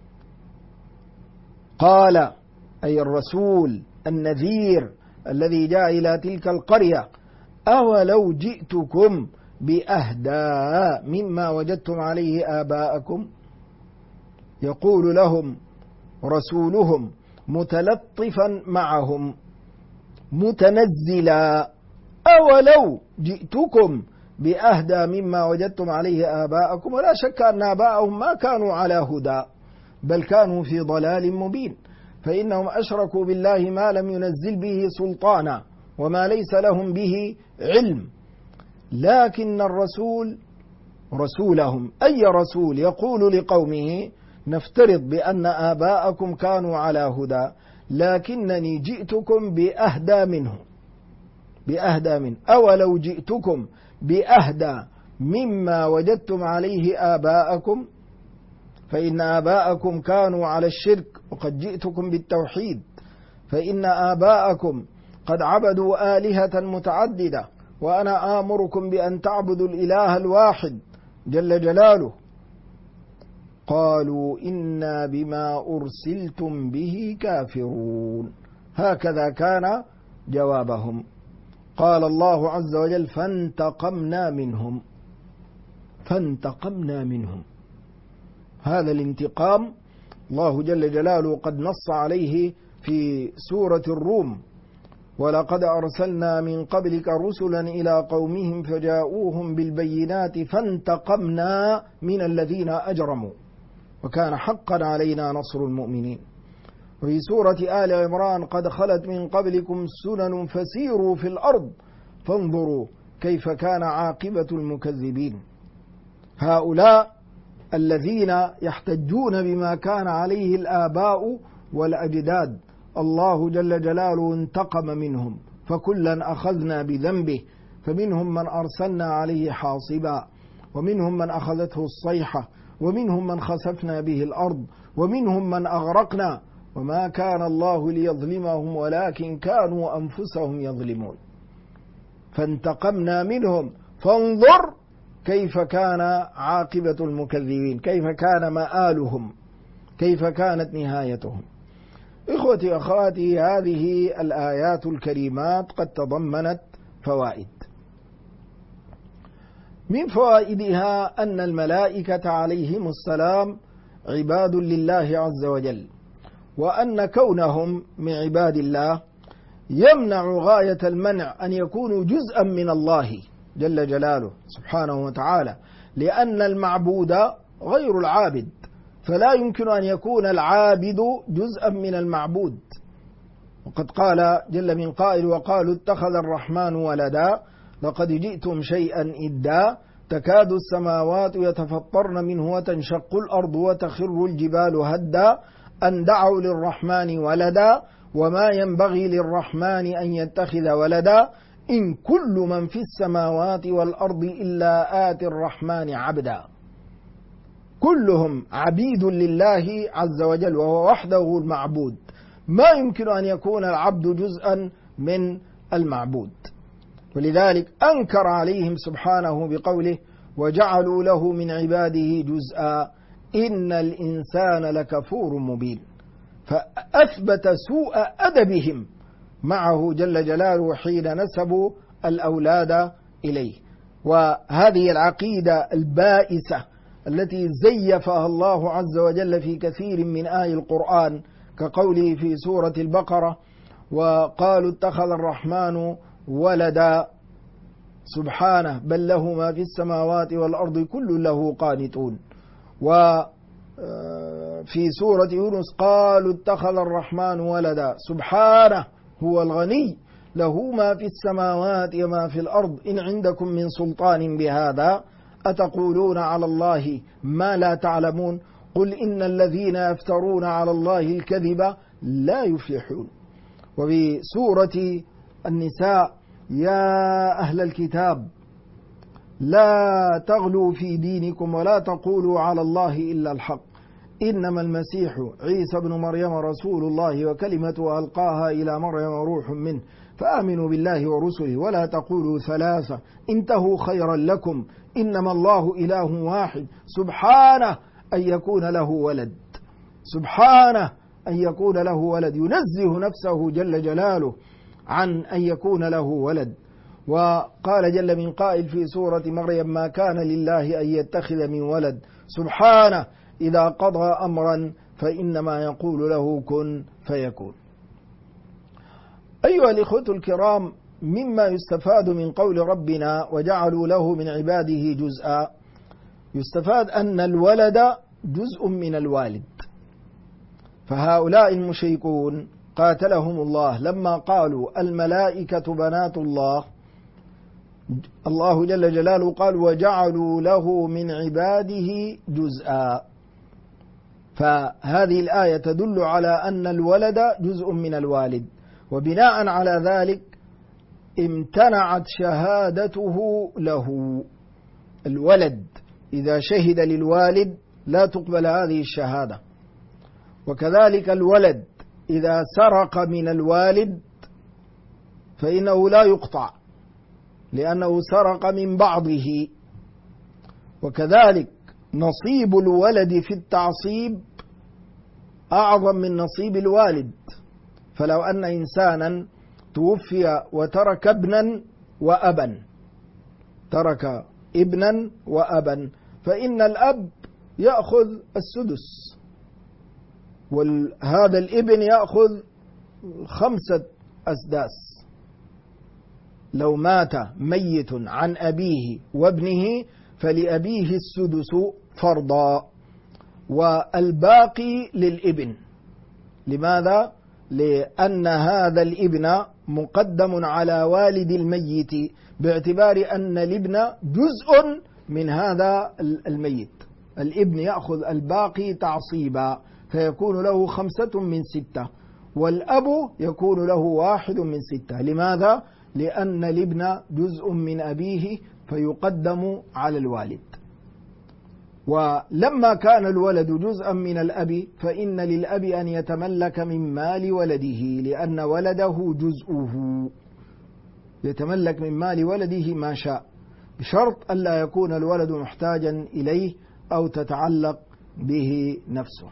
Speaker 1: قال أي الرسول النذير الذي جاء إلى تلك القرية: أولو جئتكم بأهدى مما وجدتم عليه آباءكم. يقول لهم رسولهم متلطفا معهم متنزلا: أولو جئتكم بأهدى مما وجدتم عليه آباءكم. ولا شك أن آباءهم ما كانوا على هدى، بل كانوا في ضلال مبين، فإنهم أشركوا بالله ما لم ينزل به سلطانا وما ليس لهم به علم. لكن الرسول رسولهم أي رسول يقول لقومه: نفترض بأن آباءكم كانوا على هدى، لكنني جئتكم بأهدى منه، بأهدى منه. أولو جئتكم بأهدى مما وجدتم عليه آباءكم، فإن آباءكم كانوا على الشرك وقد جئتكم بالتوحيد، فإن آباءكم قد عبدوا آلهة متعددة، وأنا آمركم بأن تعبدوا الإله الواحد جل جلاله. قالوا إنا بما أرسلتم به كافرون. هكذا كان جوابهم. قال الله عز وجل: فانتقمنا منهم. هذا الانتقام الله جل جلاله قد نص عليه في سورة الروم: ولقد أرسلنا من قبلك رسلا إلى قومهم فجاءوهم بالبينات فانتقمنا من الذين أجرموا وكان حقا علينا نصر المؤمنين. وفي سورة آل عمران: قد خلت من قبلكم سنن فسيروا في الأرض فانظروا كيف كان عاقبة المكذبين. هؤلاء الذين يحتجون بما كان عليه الآباء والأجداد، الله جل جلاله انتقم منهم، فكلا أخذنا بذنبه، فمنهم من أرسلنا عليه حاصبا، ومنهم من أخذته الصيحة، ومنهم من خسفنا به الأرض، ومنهم من أغرقنا، وما كان الله ليظلمهم ولكن كانوا أنفسهم يظلمون. فانتقمنا منهم فانظر كيف كان عاقبة المكذبين، كيف كان مآلهم، كيف كانت نهايتهم. إخوتي أخواتي، هذه الآيات الكريمات قد تضمنت فوائد. من فوائدها أن الملائكة عليهم السلام عباد لله عز وجل، وأن كونهم من عباد الله يمنع غاية المنع أن يكونوا جزءا من الله جل جلاله سبحانه وتعالى، لأن المعبود غير العابد، فلا يمكن أن يكون العابد جزءا من المعبود. وقد قال جل من قائل: وقالوا اتخذ الرحمن ولدا لقد جئتم شيئا إدا تكاد السماوات يتفطرن منه وتنشق الأرض وتخر الجبال هدا أن دعوا للرحمن ولدا وما ينبغي للرحمن أن يتخذ ولدا إن كل من في السماوات والأرض إلا آتي الرحمن عبدا. كلهم عبيد لله عز وجل وهو وحده المعبود، ما يمكن أن يكون العبد جزءا من المعبود. ولذلك أنكر عليهم سبحانه بقوله: وجعلوا له من عباده جزءا إن الإنسان لكفور مبين، فأثبت سوء أدبهم معه جل جلاله حين نسبوا الأولاد إليه. وهذه العقيدة البائسة التي زيفها الله عز وجل في كثير من آي القرآن، كقوله في سورة البقرة: وقالوا اتخذ الرحمن ولدا سبحانه بل له ما في السماوات والأرض كل له قانتون. وفي سورة يونس قالوا اتخذ الرحمن ولدا سبحانه هو الغني له ما في السماوات وما في الأرض إن عندكم من سلطان بهذا أتقولون على الله ما لا تعلمون قل إن الذين يفترون على الله الكذب لا يفلحون. وفي سورة النساء يا أهل الكتاب لا تغلوا في دينكم ولا تقولوا على الله إلا الحق إنما المسيح عيسى بن مريم رسول الله وكلمته ألقاها إلى مريم روح منه فآمنوا بالله ورسله ولا تقولوا ثلاثة انتهوا خيرا لكم إنما الله إله واحد سبحانه أن يكون له ولد. سبحانه أن يكون له ولد، ينزه نفسه جل جلاله عن أن يكون له ولد. وقال جل من قائل في سورة مريم ما كان لله أن يتخذ من ولد سبحانه إذا قضى أمرا فإنما يقول له كن فيكون. أيها الإخوة الكرام، مما يستفاد من قول ربنا وجعلوا له من عباده جزءا، يستفاد أن الولد جزء من الوالد. فهؤلاء المشركون قاتلهم الله لما قالوا الملائكة بنات الله، الله جل جلاله قال وجعلوا له من عباده جزءا. فهذه الآية تدل على أن الولد جزء من الوالد، وبناء على ذلك امتنعت شهادته له. الولد إذا شهد للوالد لا تقبل هذه الشهادة، وكذلك الولد إذا سرق من الوالد فإنه لا يقطع لأنه سرق من بعضه. وكذلك نصيب الولد في التعصيب أعظم من نصيب الوالد. فلو أن إنسانا توفي وترك ابنا وأبا، ترك ابنا وأبا، فإن الأب يأخذ السدس، وهذا الابن يأخذ 5 أسداس. لو مات ميت عن أبيه وابنه فلأبيه السدس فرضا، والباقي للابن. لماذا؟ لأن هذا الابن مقدم على والد الميت باعتبار أن الابن جزء من هذا الميت. الابن يأخذ الباقي تعصيبا فيكون له 5 من 6، والأب يكون له 1 من 6. لماذا؟ لأن الابن جزء من أبيه فيقدم على الوالد. ولما كان الولد جزءا من الأب فإن للأب أن يتملك من مال ولده، لأن ولده جزءه، يتملك من مال ولده ما شاء، بشرط ألا يكون الولد محتاجا إليه أو تتعلق به نفسه.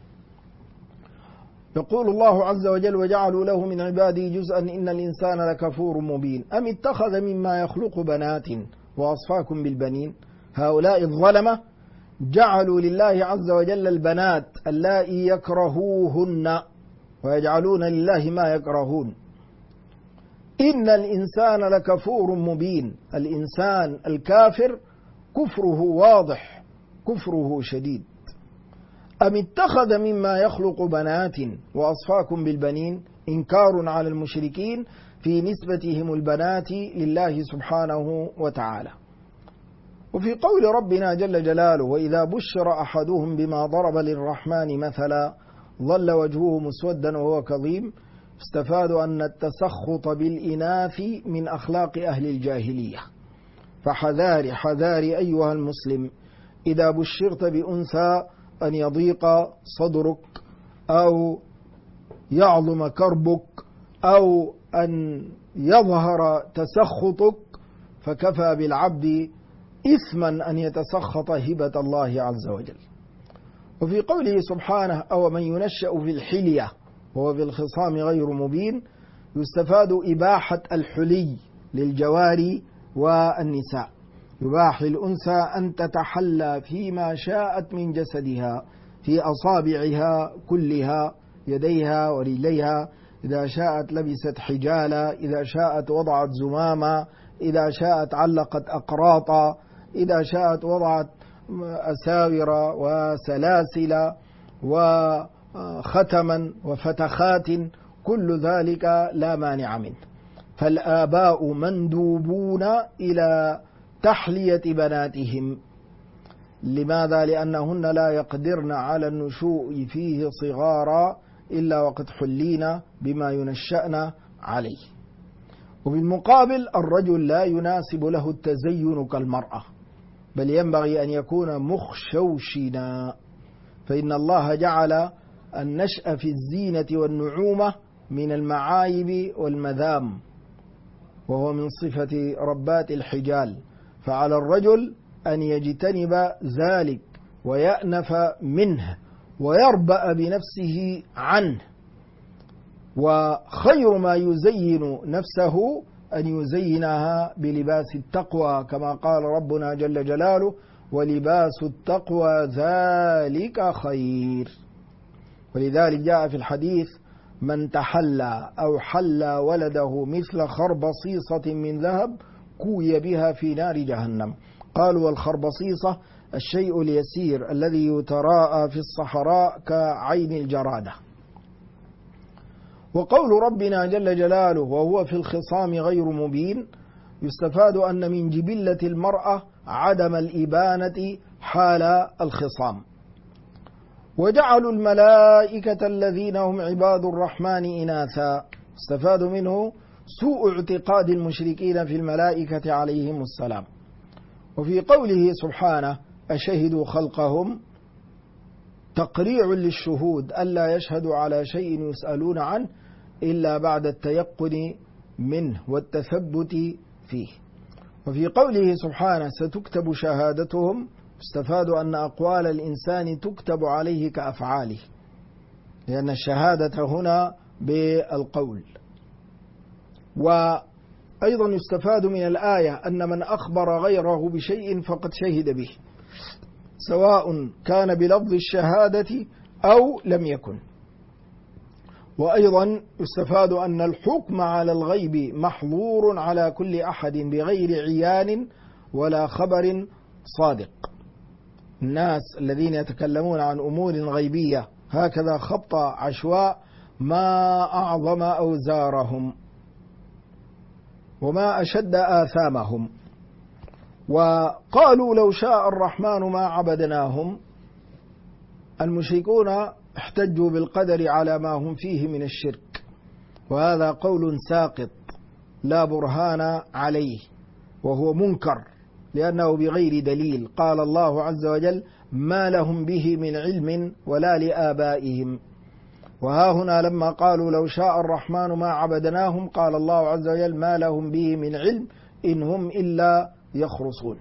Speaker 1: يقول الله عز وجل وجعلوا له من عباده جزءا إن الإنسان لكفور مبين أم اتخذ مما يخلق بنات وأصفاكم بالبنين. هؤلاء الظلمة جعلوا لله عز وجل البنات اللائي يكرهوهن ويجعلون لله ما يكرهون. إن الإنسان لكفور مبين، الإنسان الكافر كفره واضح، كفره شديد. أم اتخذ مما يخلق بنات وأصفاكم بالبنين، إنكار على المشركين في نسبتهم البنات لله سبحانه وتعالى. وفي قول ربنا جل جلاله وإذا بشر أحدهم بما ضرب للرحمن مثلا ظل وجهه مسودا وهو كظيم، استفادوا أن التسخط بالإناث من أخلاق أهل الجاهلية. فحذار حذار أيها المسلم إذا بشرت بأنثى أن يضيق صدرك أو يعظم كربك أو أن يظهر تسخطك، فكفى بالعبد إثما أن يتسخط هبة الله عز وجل. وفي قوله سبحانه أو من ينشأ في الحلية وهو في الخصام غير مبين، يستفاد إباحة الحلي للجواري والنساء. يباح للأنثى أن تتحلى فيما شاءت من جسدها، في أصابعها كلها، يديها ورجليها، إذا شاءت لبست حجالا، إذا شاءت وضعت زماما، إذا شاءت علقت أقراطا، إذا شاءت وضعت أساور وسلاسل وختما وفتخات، كل ذلك لا مانع منه. فالآباء مندوبون إلى تحلية بناتهم. لماذا؟ لأنهن لا يقدرن على النشوء فيه صغارا إلا وقد حلينا بما ينشأن عليه. وبالمقابل الرجل لا يناسب له التزين كالمرأة، بل ينبغي أن يكون مخشوشنا، فإن الله جعل النشأ في الزينة والنعومة من المعايب والمذام، وهو من صفة ربات الحجال، فعلى الرجل أن يجتنب ذلك ويأنف منه ويربأ بنفسه عنه. وخير ما يزين نفسه أن يزينها بلباس التقوى، كما قال ربنا جل جلاله: ولباس التقوى ذلك خير. ولذلك جاء في الحديث: من تحلى أو حلى ولده مثل خربصيصة من ذهب كوي بها في نار جهنم. قالوا: والخربصيصة الشيء اليسير الذي يتراءى في الصحراء كعين الجرادة. وقول ربنا جل جلاله: وهو في الخصام غير مبين، يستفاد أن من جبلة المرأة عدم الإبانة حال الخصام. وجعلوا الملائكة الذين هم عباد الرحمن إناثا، استفاد منه سوء اعتقاد المشركين في الملائكة عليهم السلام. وفي قوله سبحانه: أشهدوا خلقهم، تقريع للشهود ألا يشهدوا على شيء يسألون عنه إلا بعد التيقن منه والتثبت فيه. وفي قوله سبحانه: ستكتب شهادتهم، استفاد أن أقوال الإنسان تكتب عليه كأفعاله، لأن الشهادة هنا بالقول. وأيضا يستفاد من الآية أن من أخبر غيره بشيء فقد شهد به، سواء كان بلفظ الشهادة أو لم يكن. وأيضا يستفاد أن الحكم على الغيب محظور على كل أحد بغير عيان ولا خبر صادق. الناس الذين يتكلمون عن أمور غيبية هكذا خبط عشواء ما أعظم أوزارهم وما أشد آثامهم. وقالوا: لو شاء الرحمن ما عبدناهم. المشركون احتجوا بالقدر على ما هم فيه من الشرك، وهذا قول ساقط لا برهان عليه، وهو منكر لأنه بغير دليل. قال الله عز وجل: ما لهم به من علم ولا لآبائهم. وها هنا لما قالوا: لو شاء الرحمن ما عبدناهم، قال الله عز وجل: ما لهم به من علم إن هم إلا يخرصون.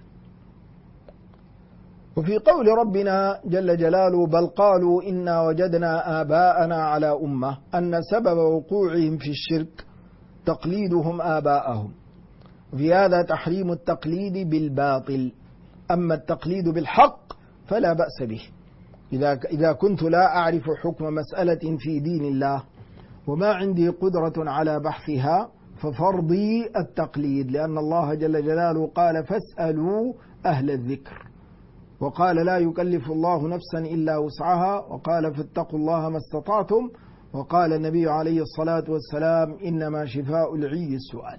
Speaker 1: وفي قول ربنا جل جلاله: بل قالوا إنا وجدنا آباءنا على أمة، أن سبب وقوعهم في الشرك تقليدهم آباءهم. في هذا تحريم التقليد بالباطل، أما التقليد بالحق فلا بأس به. إذا كنت لا أعرف حكم مسألة في دين الله وما عندي قدرة على بحثها ففرضي التقليد، لأن الله جل جلاله قال: فاسألوا أهل الذكر، وقال: لا يكلف الله نفسا إلا وسعها، وقال: فاتقوا الله ما استطعتم، وقال النبي عليه الصلاة والسلام: إنما شفاء العي السؤال.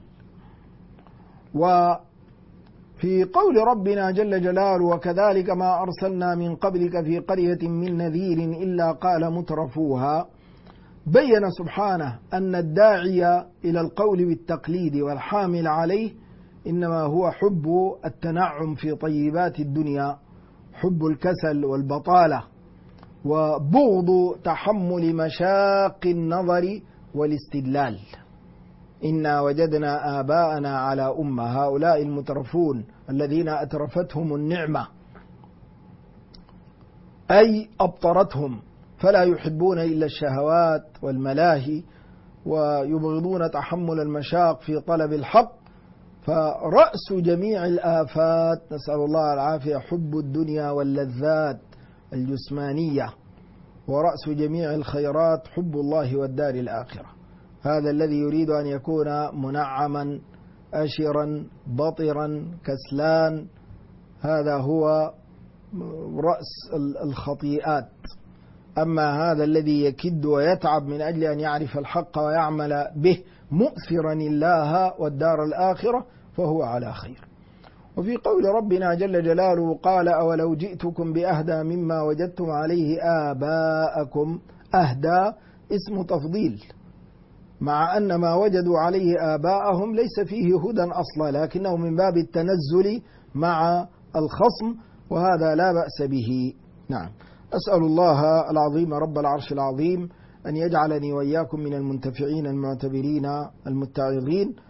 Speaker 1: وفي قول ربنا جل جلاله: وكذلك ما أرسلنا من قبلك في قرية من نذير إلا قال مترفوها، بين سبحانه أن الداعي إلى القول بالتقليد والحامل عليه إنما هو حب التنعم في طيبات الدنيا، حب الكسل والبطالة، وبغض تحمل مشاق النظر والاستدلال. إنا وجدنا آباءنا على أمة، هؤلاء المترفون الذين أترفتهم النعمة أي أبطرتهم، فلا يحبون إلا الشهوات والملاهي، ويبغضون تحمل المشاق في طلب الحق. فرأس جميع الآفات، نسأل الله العافية، حب الدنيا واللذات الجسمانية، ورأس جميع الخيرات حب الله والدار الآخرة. هذا الذي يريد أن يكون منعما أشرا بطرا كسلان، هذا هو رأس الخطيئات. أما هذا الذي يكد ويتعب من أجل أن يعرف الحق ويعمل به مؤثرا الله والدار الآخرة فهو على خير. وفي قول ربنا جل جلاله قال أولو جئتكم بأهدى مما وجدتم عليه آباءكم، أهدى اسم تفضيل، مع أن ما وجدوا عليه آباءهم ليس فيه هدى أصلا، لكنه من باب التنزل مع الخصم، وهذا لا بأس به. نعم، أسأل الله العظيم رب العرش العظيم أن يجعلني وإياكم من المنتفعين المعتبرين المتعظين،